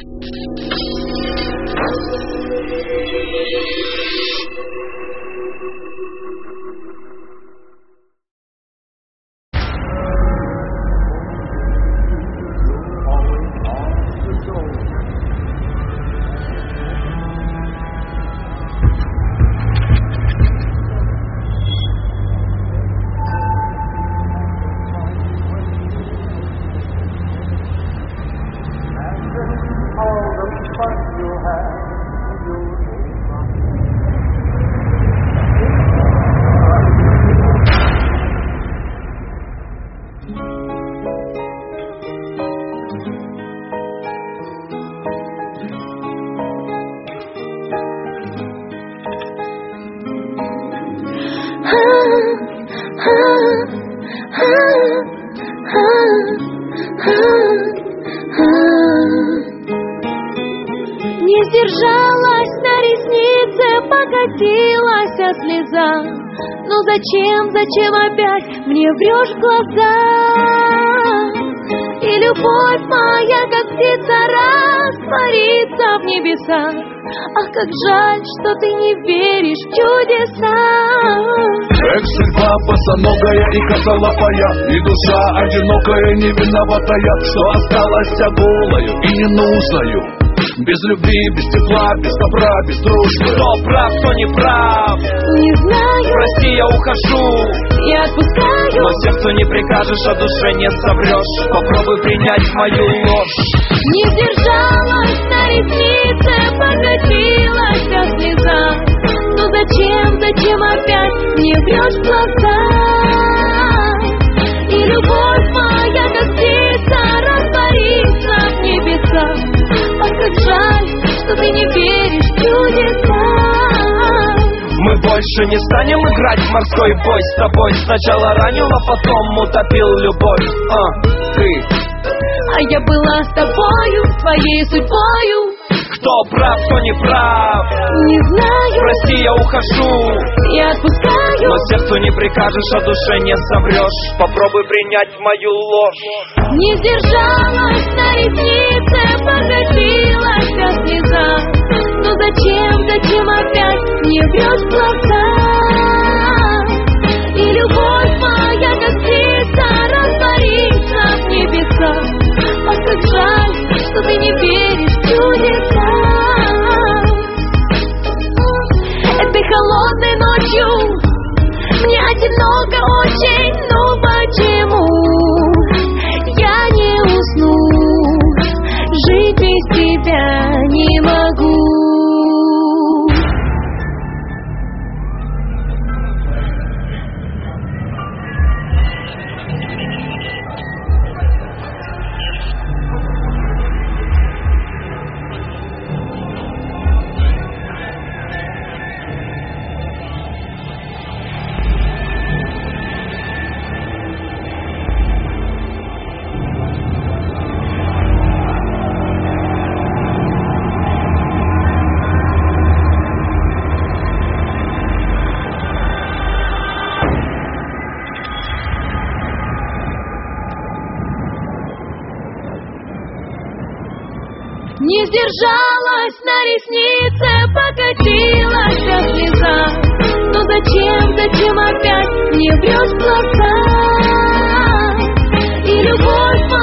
Не сдержалась, на реснице покатилась слеза. Ну зачем опять мне врешь в глаза? И любовь моя, как птица, растворится в небесах. Ах, как жаль, что ты не веришь в чудеса. Эх, судьба босоногая и косолапая, и душа одинокая, не виноватая, что осталась голою и ненужною. Без любви, без тепла, без добра, без дружбы. Кто прав, кто не прав, не знаю. Прости, я ухожу, я отпускаю. но сердцу не прикажешь, а душе не соврешь. Попробуй принять мою ложь. Не сдержалась, на реснице покатилась слеза. Ну зачем опять мне врешь в глаза? И любовь моя, как птица, растворится в небесах. Ах, как жаль, что ты не веришь в чудеса. Мы больше не станем играть в морской бой с тобой. Сначала ранил, а потом утопил любовь. Ты. А я была с тобою, твоей судьбою. Кто прав, кто не прав, не знаю. Прости, я ухожу, я отпускаю. но сердцу не прикажешь, а душе не соврешь. Попробуй принять мою ложь. Не сдержалась, на реснице покатилась слеза. Ну зачем опять мне врешь в глаза? И любовь моя, как птица, растворится в небесах. Ах, как жаль, что ты не веришь в чудеса. Этой холодной ночью мне одиноко очень, но почему я не усну? Жить без тебя не могу. Не сдержалась, на реснице покатилась слеза. Но зачем опять мне врешь в глаза? И любовь моя,